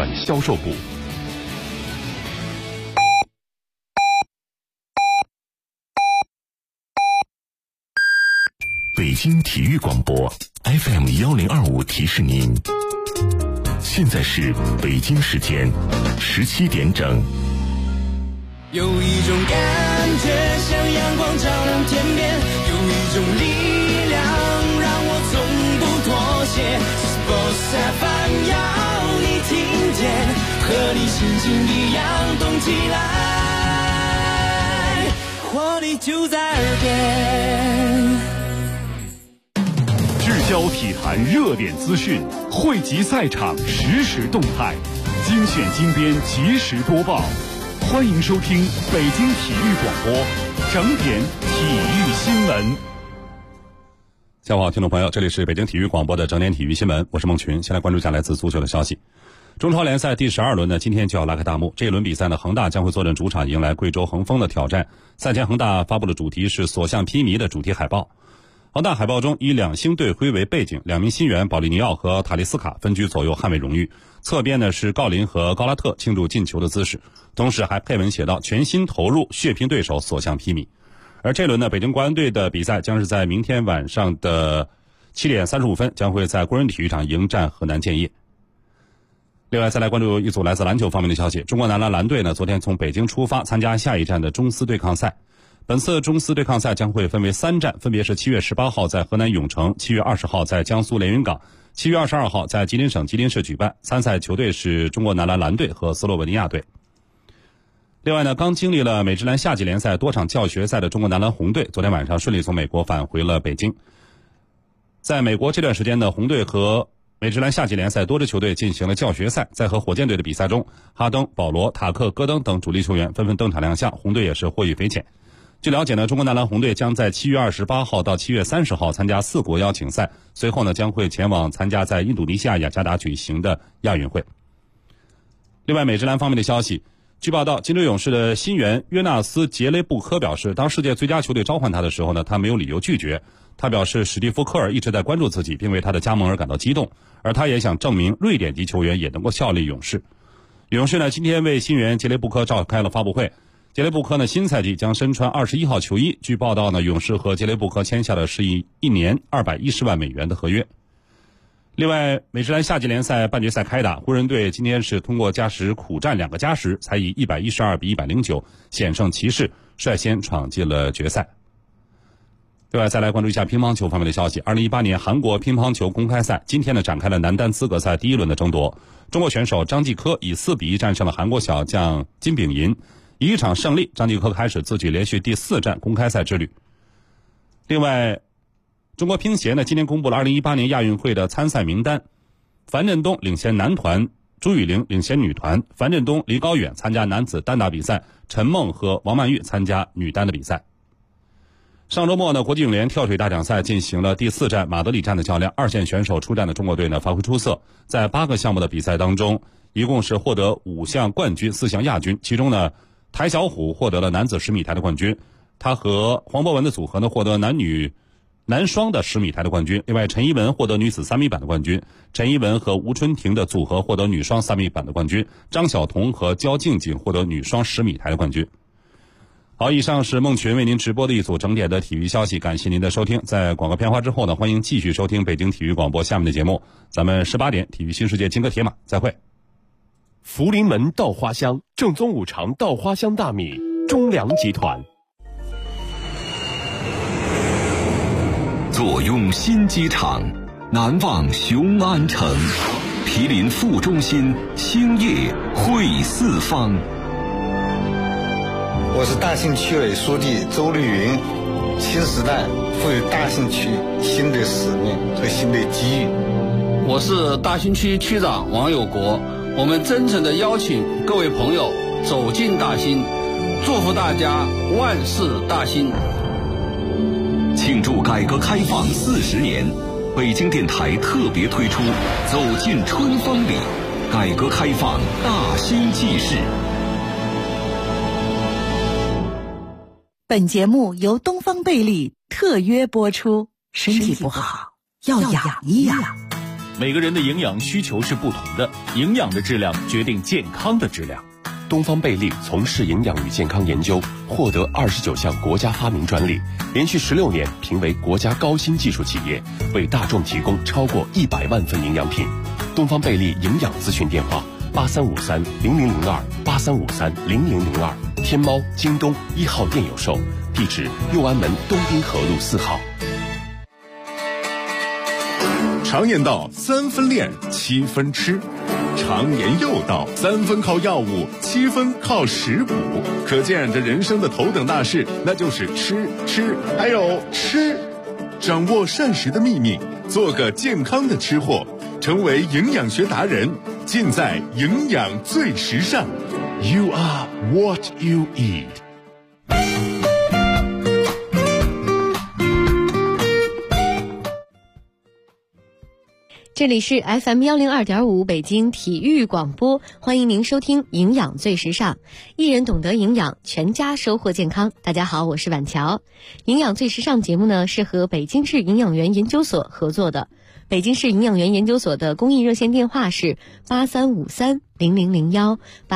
转销售部。北京体育广播 FM1025提示您，现在是北京时间17点整。 有一种感觉像阳光照亮天边，有一种力量让我从不妥协。Sports FM 要你听见，和你心情一样动起来，活力就在耳边。 聚焦体坛热点资讯，汇集赛场实时动态，精选精编及时播报。欢迎收听北京体育广播整点体育新闻。 下午好，听众朋友，这里是北京体育广播的整点体育新闻，我是孟群。先来关注一下来自足球的消息。中超联赛第12轮呢，今天就要拉开大幕。这一轮比赛呢，恒大将会坐镇主场迎来贵州恒丰的挑战。赛前恒大发布的主题是所向披靡的主题海报。恒大海报中以两星队徽为背景，两名新援保利尼奥和塔利斯卡分居左右捍卫荣誉，侧边呢是郜林和高拉特庆祝进球的姿势，同时还配文写道全心投入，血拼对手，所向披靡。而这轮呢，北京国安队的比赛将是在明天晚上的7点35分，将会在工人体育场迎战河南建业。另外再来关注一组来自篮球方面的消息，中国男篮篮队呢昨天从北京出发参加下一站的中斯对抗赛。本次中斯对抗赛将会分为3站，分别是7月18号在河南永城，7月20号在江苏连云港，7月22号在吉林省吉林市举办。参赛球队是中国男篮篮队和斯洛文尼亚队。另外呢，刚经历了美职篮夏季联赛多场教学赛的中国男篮红队，昨天晚上顺利从美国返回了北京。在美国这段时间呢，红队和美职篮夏季联赛多支球队进行了教学赛，在和火箭队的比赛中，哈登、保罗、塔克、戈登等主力球员纷纷登场亮相，红队也是获益匪浅。据了解呢，中国男篮红队将在7月28号到7月30号参加4国邀请赛，随后呢将会前往参加在印度尼西亚雅加达举行的亚运会。另外，美职篮方面的消息，据报道，金州勇士的新援约纳斯·杰雷布科表示，当世界最佳球队召唤他的时候呢，他没有理由拒绝。他表示，史蒂夫·科尔一直在关注自己，并为他的加盟而感到激动，而他也想证明瑞典籍球员也能够效力勇士。勇士呢今天为新援杰雷布科召开了发布会。杰雷布科呢新赛季将身穿21号球衣。据报道呢，勇士和杰雷布科签下的是1年210万美元的合约。另外，美职篮夏季联赛半决赛开打，湖人队今天是通过加时苦战2个加时，才以112比109险胜骑士，率先闯进了决赛。另外，再来关注一下乒乓球方面的消息。2018年韩国乒乓球公开赛今天呢展开了男单资格赛第1轮的争夺。中国选手张继科以4比1战胜了韩国小将金炳银。以一场胜利，张继科开始自己连续第4站公开赛之旅。另外，中国乒协呢今天公布了2018年亚运会的参赛名单，樊振东领衔男团，朱雨玲领衔女团，樊振东、李高远参加男子单打比赛，陈梦和王曼玉参加女单的比赛。上周末呢，国际泳联跳水大奖赛进行了第4站马德里站的较量，2线选手出战的中国队呢发挥出色，在8个项目的比赛当中，一共是获得5项冠军、4项亚军，其中呢台小虎获得了男子10米台的冠军，他和黄博文的组合呢获得男双的10米台的冠军。另外，陈一文获得女子3米板的冠军，陈一文和吴春婷的组合获得女双3米板的冠军，张晓彤和焦静静获得女双10米台的冠军。好，以上是孟群为您直播的一组整点的体育消息，感谢您的收听。在广告片花之后呢，欢迎继续收听北京体育广播下面的节目，咱们18点体育新世界金戈铁马再会。 福临门稻花香，正宗五常稻花香大米，中粮集团。 坐拥新机场，难忘雄安城，毗邻副中心，兴业汇四方。 我是大兴区委书记周绿云，新时代赋予大兴区新的使命和新的机遇。 我是大兴区区长王有国，我们真诚地邀请各位朋友走进大兴，祝福大家万事大兴。 庆祝改革开放40年，北京电台特别推出走进春风里，改革开放大兴纪事。 本节目由东方贝利特约播出，身体不好要养一养。 每个人的营养需求是不同的，营养的质量决定健康的质量。 东方贝利从事营养与健康研究，获得29项国家发明专利，连续16年评为国家高新技术企业，为大众提供超过100万份营养品。东方贝利营养咨询电话83530002，83530002，天猫、京东1号店有售，地址右安门东滨河路4号。 常言道3分练7分吃，常言又道3分靠药物7分靠食补，可见这人生的头等大事那就是吃还有吃。掌握膳食的秘密，做个健康的吃货，成为营养学达人，尽在营养最时尚。 You are what you eat。 这里是 FM102.5 北京体育广播，欢迎您收听营养最时尚，一人懂得营养，全家收获健康。大家好，我是婉乔。营养最时尚节目呢是和北京市营养员研究所合作的。北京市营养员研究所的公益热线电话是83530001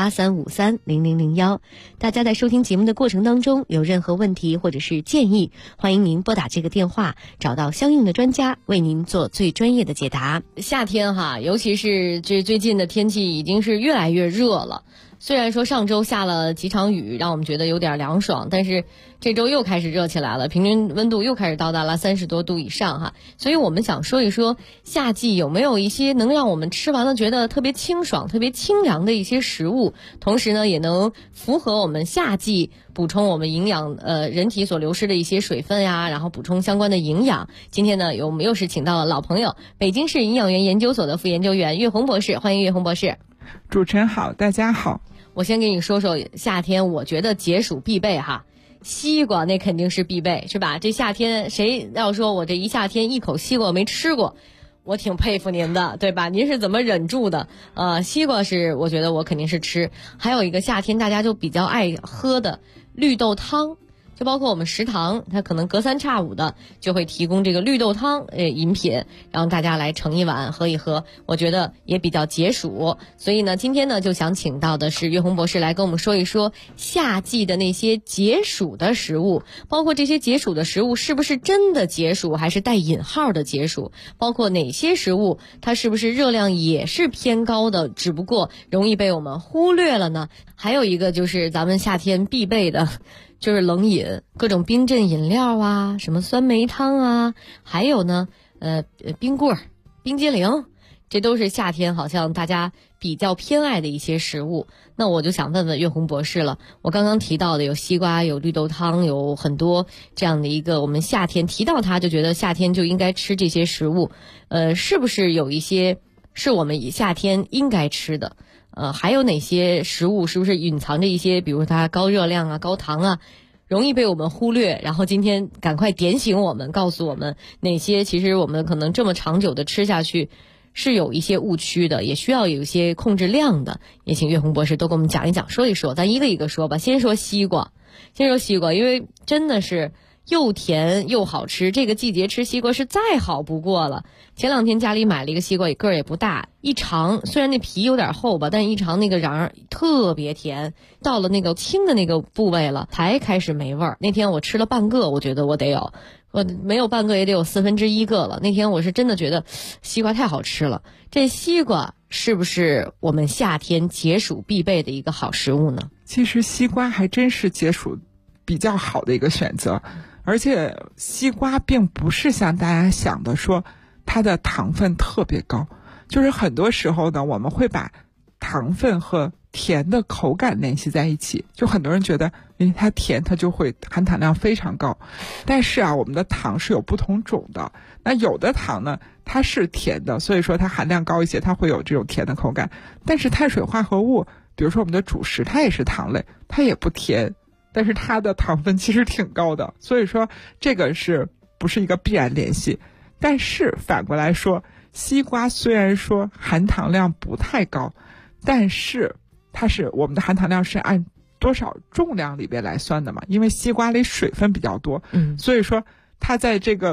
83530001。大家在收听节目的过程当中有任何问题或者是建议，欢迎您拨打这个电话，找到相应的专家为您做最专业的解答。夏天哈，尤其是这最近的天气已经是越来越热了。虽然说上周下了几场雨，让我们觉得有点凉爽，但是这周又开始热起来了，平均温度又开始到达了30多度以上哈。所以我们想说一说，夏季有没有一些能让我们吃完了觉得特别清爽、特别清凉的一些食物，同时呢也能符合我们夏季补充我们营养人体所流失的一些水分呀，然后补充相关的营养。今天呢我们又是请到了老朋友，北京市营养员研究所的副研究员岳红博士，欢迎岳红博士。 主持人好，大家好。 我先给你说说夏天我觉得解暑必备哈，西瓜那肯定是必备，是吧？这夏天谁要说我这一夏天一口西瓜没吃过，我挺佩服您的，对吧？您是怎么忍住的？西瓜是我觉得我肯定是吃。还有一个夏天大家就比较爱喝的绿豆汤，就包括我们食堂它可能隔三差五的就会提供这个绿豆汤饮品，让大家来盛一碗喝一喝，我觉得也比较解暑。所以呢今天呢就想请到的是岳红博士来跟我们说一说夏季的那些解暑的食物，包括这些解暑的食物是不是真的解暑，还是带引号的解暑，包括哪些食物它是不是热量也是偏高的，只不过容易被我们忽略了呢？还有一个就是咱们夏天必备的就是冷饮，各种冰镇饮料啊，什么酸梅汤啊，还有呢冰棍儿、冰激凌，这都是夏天好像大家比较偏爱的一些食物。那我就想问问岳红博士了，我刚刚提到的有西瓜，有绿豆汤，有很多这样的一个我们夏天提到它就觉得夏天就应该吃这些食物，是不是有一些是我们夏天应该吃的？还有哪些食物是不是隐藏着一些比如它高热量啊、高糖啊，容易被我们忽略？然后今天赶快点醒我们，告诉我们哪些其实我们可能这么长久的吃下去是有一些误区的，也需要有一些控制量的。也请岳红博士都给我们讲一讲，说一说，咱一个一个说吧。先说西瓜，因为真的是又甜又好吃，这个季节吃西瓜是再好不过了。前2天家里买了一个西瓜，个儿也不大，一尝虽然那皮有点厚吧，但一尝那个瓤特别甜，到了那个青的那个部位了才开始没味儿。那天我吃了半个，我觉得我没有半个也得有1/4个了。那天我是真的觉得西瓜太好吃了。这西瓜是不是我们夏天解暑必备的一个好食物呢？ 其实西瓜还真是解暑比较好的一个选择，而且西瓜并不是像大家想的说它的糖分特别高，就是很多时候呢我们会把糖分和甜的口感联系在一起，就很多人觉得因为它甜它就会含糖量非常高，但是我们的糖是有不同种的，那有的糖呢它是甜的，所以说它含量高一些，它会有这种甜的口感，但是碳水化合物比如说我们的主食它也是糖类，它也不甜，但是它的糖分其实挺高的，所以说这个是不是一个必然联系？但是反过来说，西瓜虽然说含糖量不太高，但是它是我们的含糖量是按多少重量里边来算的嘛？因为西瓜里水分比较多，所以说它在这个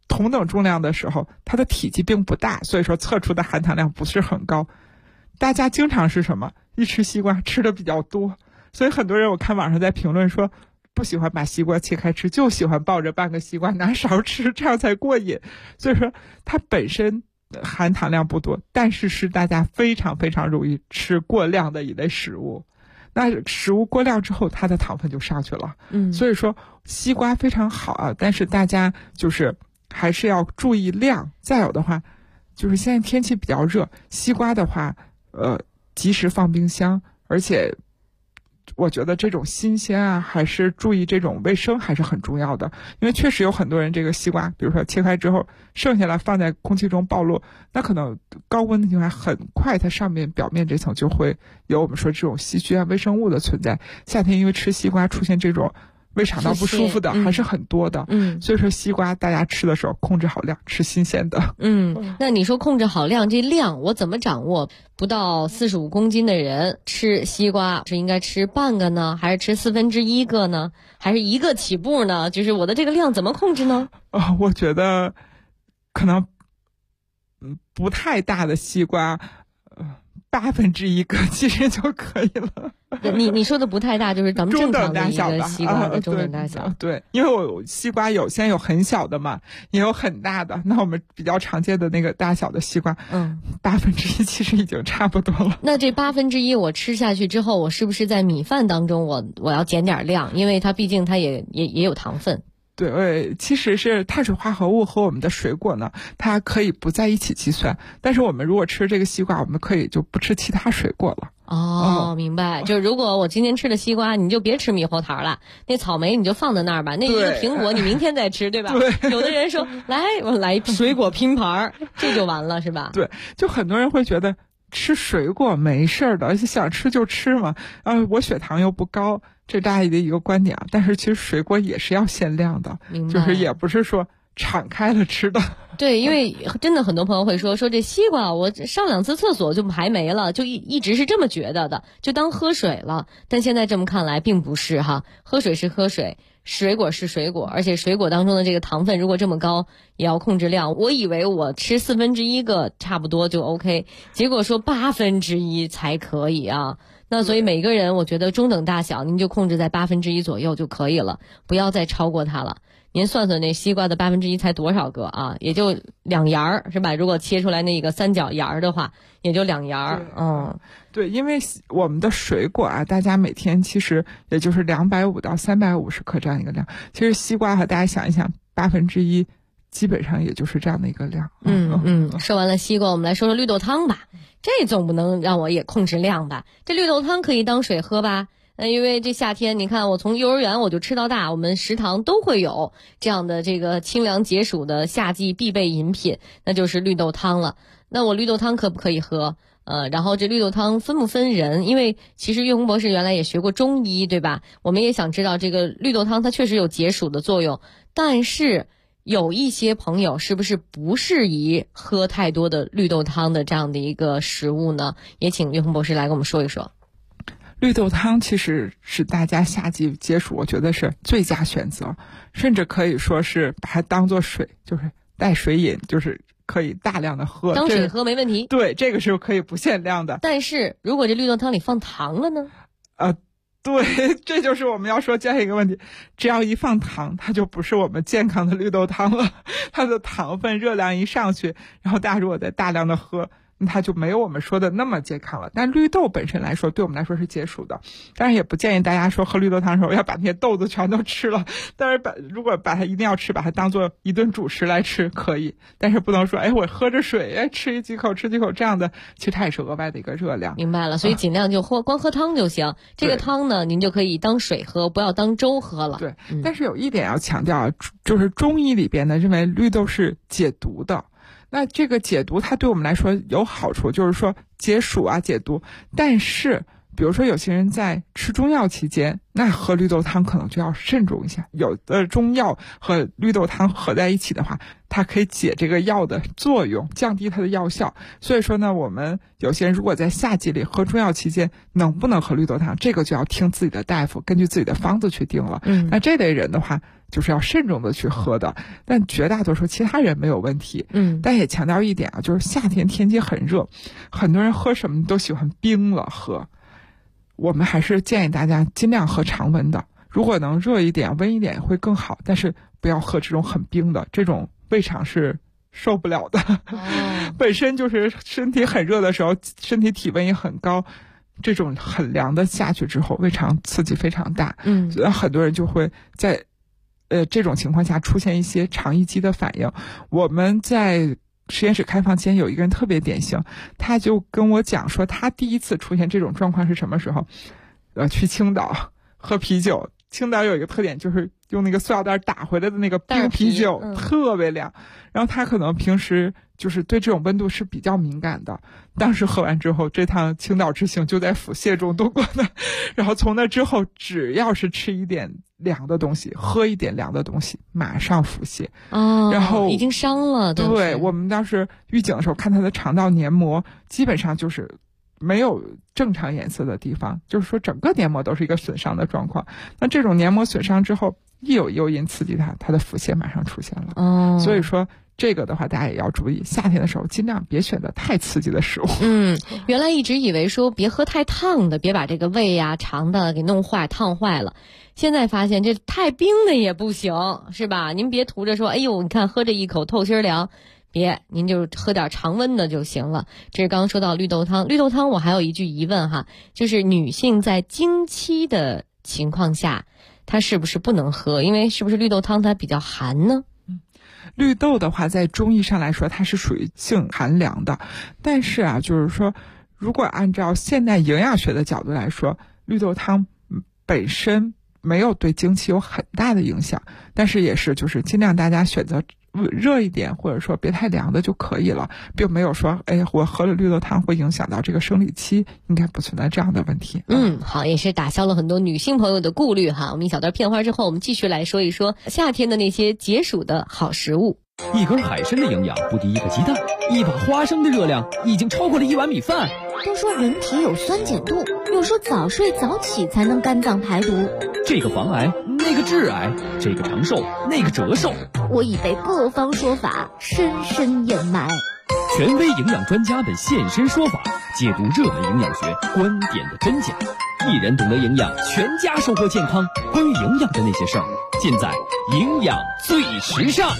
同等重量的时候，它的体积并不大，所以说测出的含糖量不是很高。大家经常是什么？一吃西瓜吃的比较多，所以很多人我看网上在评论说，不喜欢把西瓜切开吃，就喜欢抱着半个西瓜拿勺吃，这样才过瘾。所以说它本身含糖量不多，但是是大家非常非常容易吃过量的一类食物。那食物过量之后，它的糖分就上去了。所以说西瓜非常好啊，但是大家就是还是要注意量。再有的话，就是现在天气比较热，西瓜的话，及时放冰箱，而且我觉得这种新鲜啊，还是注意这种卫生还是很重要的。因为确实有很多人这个西瓜，比如说切开之后剩下来放在空气中暴露，那可能高温的情况下很快它上面表面这层就会有我们说这种细菌啊微生物的存在。夏天因为吃西瓜出现这种胃肠道不舒服的还是很多的。所以说西瓜大家吃的时候控制好量，吃新鲜的。 那你说控制好量，这量我怎么掌握？不到45公斤的人吃西瓜是应该吃半个呢，还是吃1/4个呢，还是一个起步呢？就是我的这个量怎么控制呢？ 我觉得可能不太大的西瓜1/8个其实就可以了。 你说的不太大，就是咱们正常的一个西瓜的中等大小。 对，因为我西瓜现在有很小的嘛，也有很大的。那我们比较常见的那个大小的西瓜，1/8其实已经差不多了。 那这1/8我吃下去之后，我是不是在米饭当中我要减点量？因为它毕竟它也有糖分。 对，其实是碳水化合物和我们的水果呢，它可以不在一起计算。但是我们如果吃这个西瓜，我们可以就不吃其他水果了。 明白。就是如果我今天吃了西瓜，你就别吃猕猴桃了，那草莓你就放在那儿吧，那一个苹果你明天再吃，对吧？ 对。 有的人说我来水果拼盘，这就完了是吧？ 对，就很多人会觉得吃水果没事的，而且想吃就吃嘛。我血糖又不高，这大家的一个观点啊。但是其实水果也是要限量的，就是也不是说敞开了吃的。 对，因为真的很多朋友会说这西瓜我上2次厕所就排没了，就一直是这么觉得的，就当喝水了。但现在这么看来并不是哈，喝水是喝水，水果是水果，而且水果当中的这个糖分如果这么高也要控制量。我以为我吃1/4个差不多就 OK， 结果说1/8才可以啊。那所以每个人我觉得中等大小您就控制在1/8左右就可以了，不要再超过它了。您算算那西瓜的1/8才多少个啊？也就2芽是吧？如果切出来那个三角芽的话，也就2芽。 对，因为我们的水果啊，大家每天其实也就是250到350克这样一个量。其实西瓜大家想一想，1/8基本上也就是这样的一个量。 说完了西瓜，我们来说说绿豆汤吧。这总不能让我也控制量吧？这绿豆汤可以当水喝吧？因为这夏天你看我从幼儿园我就吃到大，我们食堂都会有这样的这个清凉解暑的夏季必备饮品，那就是绿豆汤了。那我绿豆汤可不可以喝？然后这绿豆汤分不分人？因为其实岳红博士原来也学过中医，对吧？我们也想知道这个绿豆汤它确实有解暑的作用，但是有一些朋友是不是不适宜喝太多的绿豆汤的这样的一个食物呢？也请岳红博士来跟我们说一说。 绿豆汤其实是大家夏季解暑我觉得是最佳选择，甚至可以说是把它当做水，就是带水饮，就是可以大量的喝， 当水喝没问题。 对，这个是可以不限量的。 但是如果这绿豆汤里放糖了呢？ 对，这就是我们要说这样一个问题，只要一放糖，它就不是我们健康的绿豆汤了。它的糖分热量一上去，然后大家如果再大量的喝，它就没有我们说的那么健康了。但绿豆本身来说，对我们来说是解暑的，但是也不建议大家说喝绿豆汤的时候要把那些豆子全都吃了。但是如果把它一定要吃，把它当做一顿主食来吃可以，但是不能说我喝着水吃几口这样的，其实它也是额外的一个热量。 明白了，所以尽量就光喝汤就行。这个汤呢，您就可以当水喝，不要当粥喝了。 对，但是有一点要强调，就是中医里边呢认为绿豆是解毒的。那这个解毒它对我们来说有好处，就是说解暑啊解毒，但是比如说有些人在吃中药期间，那喝绿豆汤可能就要慎重一下。有的中药和绿豆汤合在一起的话，它可以解这个药的作用，降低它的药效。所以说呢，我们有些人如果在夏季里喝中药期间，能不能喝绿豆汤，这个就要听自己的大夫根据自己的方子去定了。那这类人的话就是要慎重的去喝的，但绝大多数其他人没有问题。但也强调一点啊，就是夏天天气很热，很多人喝什么都喜欢冰了喝。我们还是建议大家尽量喝常温的，如果能热一点温一点会更好，但是不要喝这种很冰的，这种胃肠是受不了的。本身就是身体很热的时候，身体体温也很高，这种很凉的下去之后，胃肠刺激非常大。所以很多人就会在这种情况下出现一些肠易激的反应。我们在实验室开放前有一个人特别典型，他就跟我讲说他第一次出现这种状况是什么时候，去青岛喝啤酒。青岛有一个特点，就是用那个塑料袋打回来的那个冰啤酒，特别凉。然后他可能平时就是对这种温度是比较敏感的，当时喝完之后，这趟青岛之行就在腹泻中度过的。然后从那之后，只要是吃一点凉的东西，喝一点凉的东西，马上腹泻。然后已经伤了。 对，我们当时预警的时候看他的肠道黏膜基本上就是没有正常颜色的地方，就是说整个黏膜都是一个损伤的状况。那这种黏膜损伤之后，一有诱因刺激它的腹泻马上出现了。所以说这个的话大家也要注意，夏天的时候尽量别选择太刺激的食物。 原来一直以为说别喝太烫的，别把这个胃呀肠的给弄坏烫坏了，现在发现这太冰的也不行，是吧？您别图着说哎呦你看喝这一口透心凉，别，您就喝点常温的就行了。这是刚刚说到绿豆汤。绿豆汤我还有一句疑问哈，就是女性在经期的情况下，她是不是不能喝？因为是不是绿豆汤它比较寒呢？ 绿豆的话在中医上来说它是属于性寒凉的，但是啊，就是说如果按照现代营养学的角度来说，绿豆汤本身没有对经期有很大的影响，但是也是就是尽量大家选择热一点，或者说别太凉的就可以了，并没有说我喝了绿豆汤会影响到这个生理期，应该不存在这样的问题。 好，也是打消了很多女性朋友的顾虑哈。我们一小段片花之后，我们继续来说一说夏天的那些解暑的好食物。 一根海参的营养不敌一个鸡蛋，一把花生的热量已经超过了一碗米饭。 都说人体有酸碱度，又说早睡早起才能肝脏排毒， 这个防癌，那个致癌，这个长寿，那个折寿。 我已被各方说法深深掩埋。 权威营养专家们现身说法，解读热门营养学观点的真假。一人懂得营养，全家收获健康。关于营养的那些事儿，尽在营养最时尚。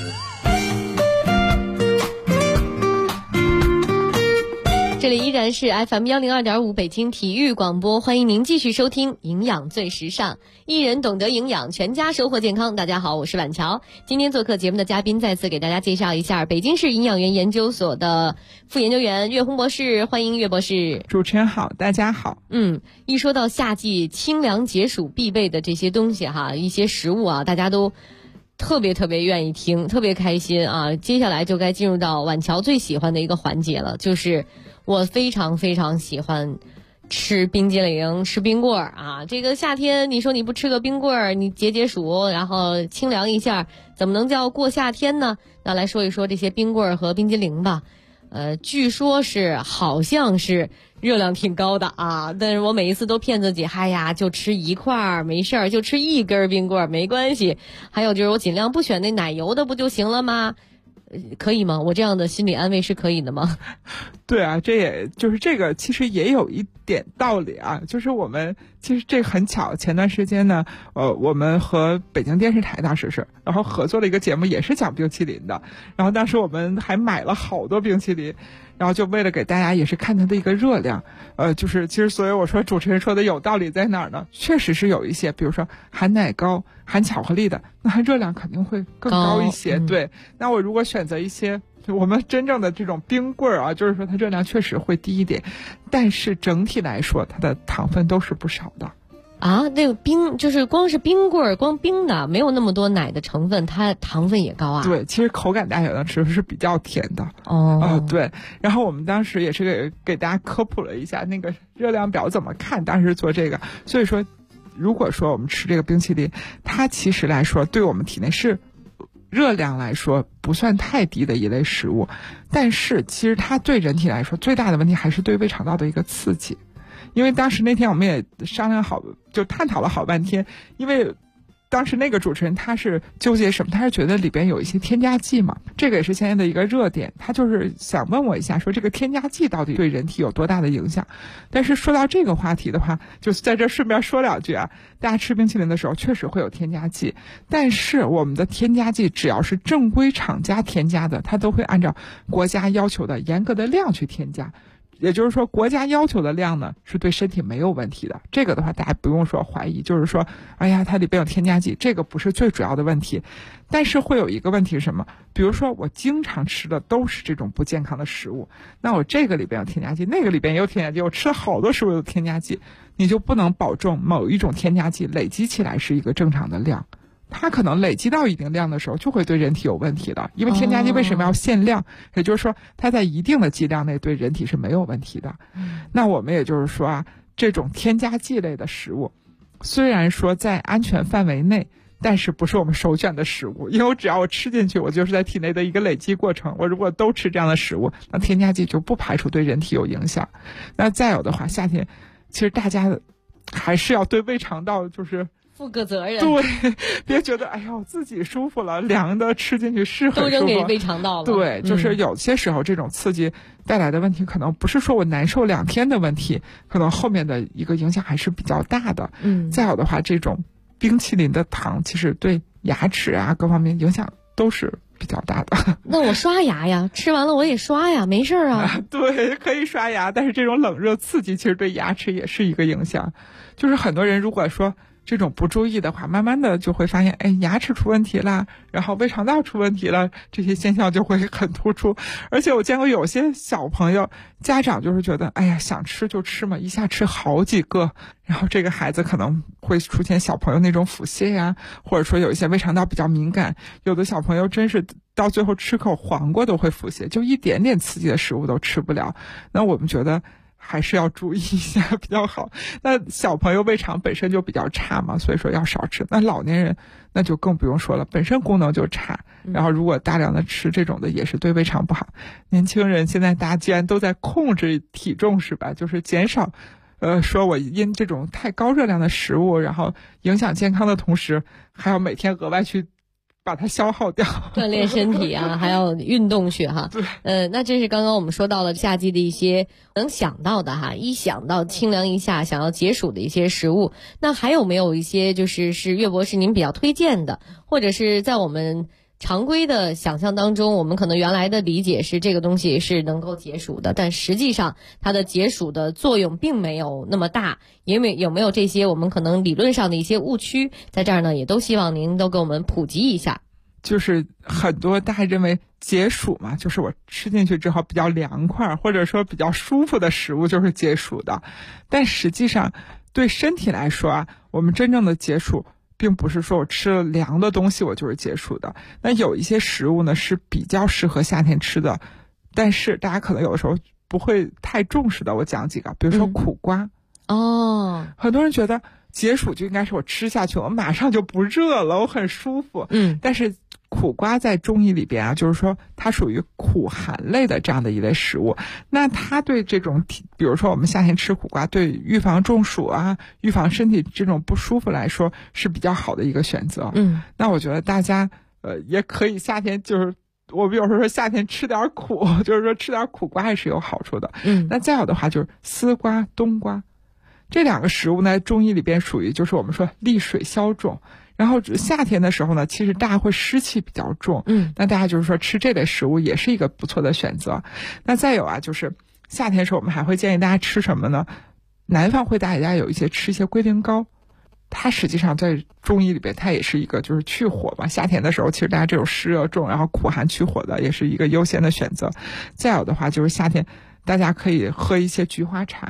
这里依然是 FM102.5 北京体育广播，欢迎您继续收听营养最时尚，一人懂得营养，全家收获健康。大家好，我是婉乔。今天做客节目的嘉宾，再次给大家介绍一下北京市营养园研究所的副研究员岳红博士，欢迎岳博士。 主持人好，大家好。 一说到夏季清凉解暑必备的这些东西哈，一些食物啊，大家都特别愿意听，特别开心啊。接下来就该进入到婉乔最喜欢的一个环节了，就是我非常喜欢吃冰激凌，吃冰棍儿啊！这个夏天，你说你不吃个冰棍儿，你解暑，然后清凉一下，怎么能叫过夏天呢？那来说一说这些冰棍儿和冰激凌吧。据说好像是热量挺高的啊，但是我每一次都骗自己，就吃一块儿没事儿，就吃一根冰棍儿没关系。还有就是我尽量不选那奶油的不就行了吗？可以吗？我这样的心理安慰是可以的吗？ 对啊，这也就是这个其实也有一点道理啊，就是我们其实这很巧，前段时间呢我们和北京电视台当时是然后合作了一个节目，也是讲冰淇淋的，然后当时我们还买了好多冰淇淋，然后就为了给大家也是看它的一个热量，就是其实所以我说主持人说的有道理在哪儿呢？确实是有一些，比如说含奶糕、含巧克力的，那它热量肯定会更高一些。对，那我如果选择一些我们真正的这种冰棍儿啊，就是说它热量确实会低一点，但是整体来说它的糖分都是不少的。 啊，那个冰就是光是冰棍儿，光冰的，没有那么多奶的成分，它糖分也高啊。 对，其实口感大家有的吃是比较甜的。对。然后我们当时也是给大家科普了一下那个热量表怎么看，当时做这个。所以说，如果说我们吃这个冰淇淋，它其实来说对我们体内是热量来说不算太低的一类食物，但是其实它对人体来说最大的问题还是对胃肠道的一个刺激。因为当时那天我们也商量好，就探讨了好半天，因为当时那个主持人他是纠结什么？他是觉得里边有一些添加剂嘛，这个也是现在的一个热点。他就是想问我一下，说这个添加剂到底对人体有多大的影响？但是说到这个话题的话，就在这顺便说两句啊。大家吃冰淇淋的时候确实会有添加剂，但是我们的添加剂只要是正规厂家添加的，它都会按照国家要求的严格的量去添加。也就是说，国家要求的量呢，是对身体没有问题的。这个的话，大家不用说怀疑，就是说，哎呀，它里边有添加剂，这个不是最主要的问题。但是会有一个问题是什么？比如说，我经常吃的都是这种不健康的食物，那我这个里边有添加剂，那个里边也有添加剂，我吃了好多食物有添加剂，你就不能保证某一种添加剂累积起来是一个正常的量。它可能累积到一定量的时候，就会对人体有问题的。因为添加剂为什么要限量？也就是说，它在一定的剂量内对人体是没有问题的。那我们也就是说啊，这种添加剂类的食物，虽然说在安全范围内，但是不是我们首选的食物。因为只要我吃进去，我就是在体内的一个累积过程。我如果都吃这样的食物，那添加剂就不排除对人体有影响。那再有的话，夏天其实大家还是要对胃肠道就是负个责任。 对，别觉得哎呀我自己舒服了，凉的吃进去是很舒服， 都扔给胃肠道了。 对，就是有些时候这种刺激带来的问题，可能不是说我难受2天的问题，可能后面的一个影响还是比较大的。再有的话，这种冰淇淋的糖其实对牙齿啊各方面影响都是比较大的。 那我刷牙呀，吃完了我也刷呀，没事啊。 对，可以刷牙，但是这种冷热刺激其实对牙齿也是一个影响。就是很多人如果说这种不注意的话，慢慢的就会发现，哎，牙齿出问题了，然后胃肠道出问题了，这些现象就会很突出。而且我见过有些小朋友家长就是觉得，哎呀，想吃就吃嘛，一下吃好几个，然后这个孩子可能会出现小朋友那种腹泻呀，或者说有一些胃肠道比较敏感，有的小朋友真是到最后吃口黄瓜都会腹泻，就一点点刺激的食物都吃不了。那我们觉得还是要注意一下比较好。那小朋友胃肠本身就比较差嘛，所以说要少吃。那老年人那就更不用说了，本身功能就差，然后如果大量的吃这种的也是对胃肠不好。年轻人现在大家既然都在控制体重是吧，就是减少说我因这种太高热量的食物然后影响健康的同时，还要每天额外去把它消耗掉， 锻炼身体啊，还要运动去哈。 对， 那这是刚刚我们说到了夏季的一些能想到的哈，一想到清凉一下想要解暑的一些食物，那还有没有一些就是岳博士您比较推荐的，或者是在我们常规的想象当中，我们可能原来的理解是这个东西是能够解暑的，但实际上它的解暑的作用并没有那么大，有没有这些我们可能理论上的一些误区，在这儿呢也都希望您都给我们普及一下。 就是很多大家认为解暑嘛，就是我吃进去之后比较凉快或者说比较舒服的食物就是解暑的，但实际上对身体来说啊，我们真正的解暑并不是说我吃了凉的东西我就是解暑的。那有一些食物呢是比较适合夏天吃的，但是大家可能有的时候不会太重视的，我讲几个，比如说苦瓜。很多人觉得解暑就应该是我吃下去我马上就不热了，我很舒服。但是苦瓜在中医里边啊，就是说它属于苦寒类的这样的一类食物。那它对这种比如说我们夏天吃苦瓜，对预防中暑啊，预防身体这种不舒服来说是比较好的一个选择。那我觉得大家也可以夏天就是我们有时候说夏天吃点苦，就是说吃点苦瓜还是有好处的。那再有的话就是丝瓜、冬瓜。这两个食物呢，中医里边属于就是我们说利水消肿。然后夏天的时候呢，其实大家会湿气比较重，那大家就是说吃这类食物也是一个不错的选择。那再有啊，就是夏天的时候我们还会建议大家吃什么呢？南方会大家有一些吃一些龟苓膏，它实际上在中医里边它也是一个就是去火嘛，夏天的时候其实大家这种湿热重，然后苦寒去火的也是一个优先的选择。再有的话就是夏天大家可以喝一些菊花茶。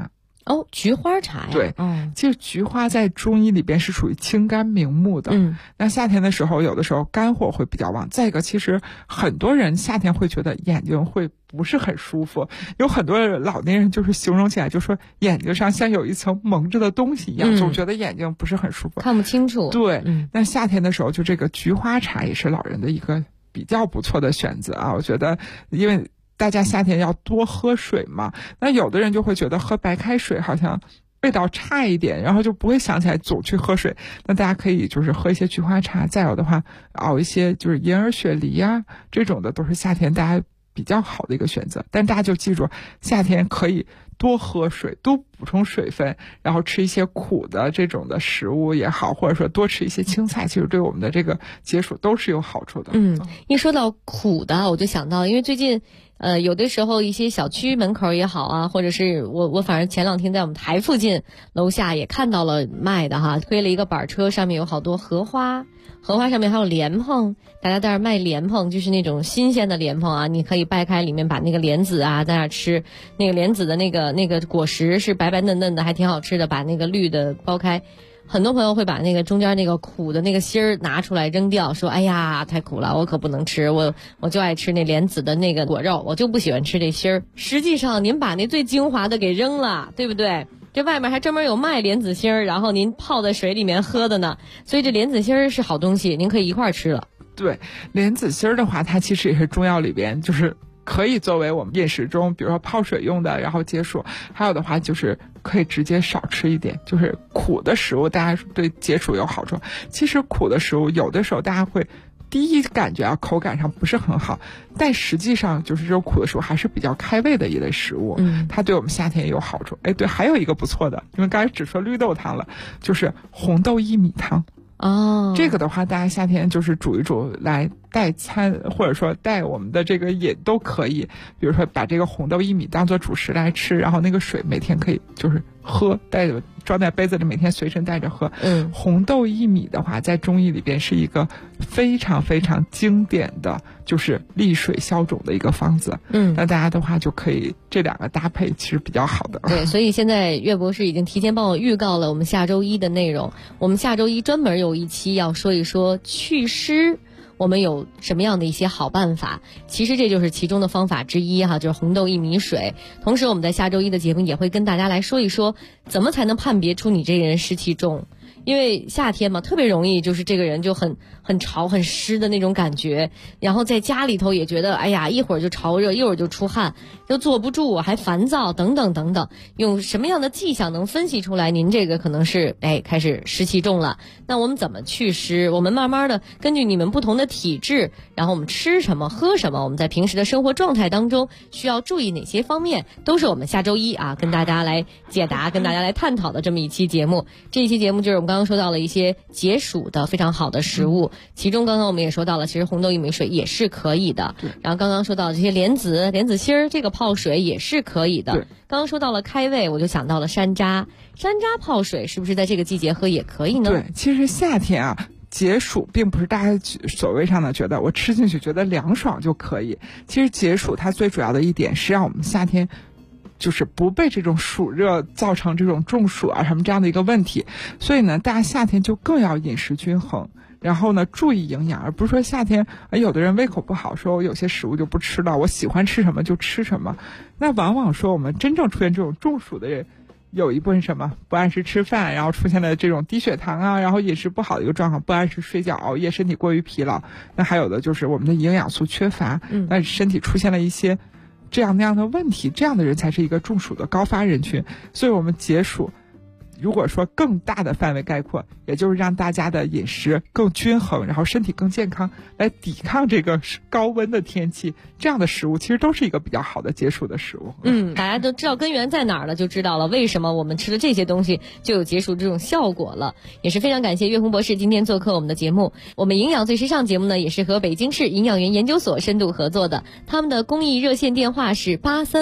哦，菊花茶呀。 对，其实菊花在中医里边是属于清肝明目的。那夏天的时候，有的时候肝火会比较旺。再一个，其实很多人夏天会觉得眼睛会不是很舒服，有很多老年人就是形容起来就说眼睛上像有一层蒙着的东西一样，总觉得眼睛不是很舒服， 看不清楚。 对，那夏天的时候，就这个菊花茶也是老人的一个比较不错的选择啊。我觉得，因为大家夏天要多喝水嘛，那有的人就会觉得喝白开水好像味道差一点，然后就不会想起来总去喝水。那大家可以就是喝一些菊花茶，再有的话熬一些就是银耳雪梨啊，这种的都是夏天大家比较好的一个选择。但大家就记住，夏天可以多喝水，多补充水分，然后吃一些苦的这种的食物也好，或者说多吃一些青菜，其实对我们的这个解暑都是有好处的。 一说到苦的，我就想到，因为最近有的时候一些小区门口也好啊，或者是我反正前2天在我们台附近楼下也看到了卖的哈，推了一个板车，上面有好多荷花上面还有莲蓬，大家在那卖莲蓬，就是那种新鲜的莲蓬啊，你可以掰开里面把那个莲子啊在那吃，那个莲子的那个果实是白白嫩嫩的，还挺好吃的，把那个绿的剥开。很多朋友会把那个中间那个苦的那个芯儿拿出来扔掉，说哎呀太苦了，我可不能吃，我就爱吃那莲子的那个果肉，我就不喜欢吃这芯儿。实际上您把那最精华的给扔了，对不对？这外面还专门有卖莲子芯儿，然后您泡在水里面喝的呢，所以这莲子芯儿是好东西，您可以一块儿吃了。 对，莲子芯儿的话，它其实也是中药里边就是可以作为我们饮食中比如说泡水用的，然后解暑。还有的话就是可以直接少吃一点，就是苦的食物大家对解暑有好处。其实苦的食物有的时候大家会第一感觉口感上不是很好，但实际上就是这种苦的食物还是比较开胃的一类食物，它对我们夏天也有好处。对，还有一个不错的，因为刚才只说绿豆汤了，就是红豆薏米汤。这个的话大家夏天就是煮一煮来代餐，或者说带我们的这个饮都可以。比如说把这个红豆薏米当做主食来吃，然后那个水每天可以就是喝，带着装在杯子里，每天随身带着喝。红豆薏米的话在中医里边是一个非常非常经典的就是利水消肿的一个方子。那大家的话就可以这两个搭配其实比较好的。 对，所以现在岳博士已经提前帮我预告了我们下周一的内容。我们下周一专门有一期要说一说祛湿，我们有什么样的一些好办法？其实这就是其中的方法之一哈，就是红豆薏米水。同时我们在下周一的节目也会跟大家来说一说，怎么才能判别出你这个人湿气重。因为夏天嘛，特别容易就是这个人就很潮很湿的那种感觉，然后在家里头也觉得哎呀一会儿就潮热，一会儿就出汗，就坐不住，还烦躁等等等等。用什么样的迹象能分析出来您这个可能是开始湿气重了？那我们怎么祛湿？我们慢慢的根据你们不同的体质，然后我们吃什么喝什么，我们在平时的生活状态当中需要注意哪些方面，都是我们下周一跟大家来解答跟大家来探讨的这么一期节目。这一期节目就是我们刚刚说到了一些解暑的非常好的食物，其中刚刚我们也说到了，其实红豆薏米水也是可以的。然后刚刚说到这些莲子芯儿，这个泡水也是可以的。刚刚说到了开胃，我就想到了山楂泡水，是不是在这个季节喝也可以呢？ 对，其实夏天解暑并不是大家所谓上的觉得我吃进去觉得凉爽就可以。其实解暑它最主要的一点是让我们夏天就是不被这种暑热造成这种中暑什么这样的一个问题。所以呢，大家夏天就更要饮食均衡，然后呢注意营养，而不是说夏天有的人胃口不好，说我有些食物就不吃了，我喜欢吃什么就吃什么。那往往说我们真正出现这种中暑的人，有一部分什么不按时吃饭，然后出现了这种低血糖然后饮食不好的一个状况，不按时睡觉熬夜，身体过于疲劳。那还有的就是我们的营养素缺乏，那身体出现了一些这样那样的问题，这样的人才是一个中暑的高发人群。所以我们解暑如果说更大的范围概括，也就是让大家的饮食更均衡，然后身体更健康，来抵抗这个高温的天气，这样的食物其实都是一个比较好的解暑的食物。 大家都知道根源在哪儿了，就知道了为什么我们吃了这些东西就有解暑这种效果了。也是非常感谢岳红博士今天做客我们的节目。我们营养最时尚节目呢，也是和北京市营养员研究所深度合作的，他们的公益热线电话是83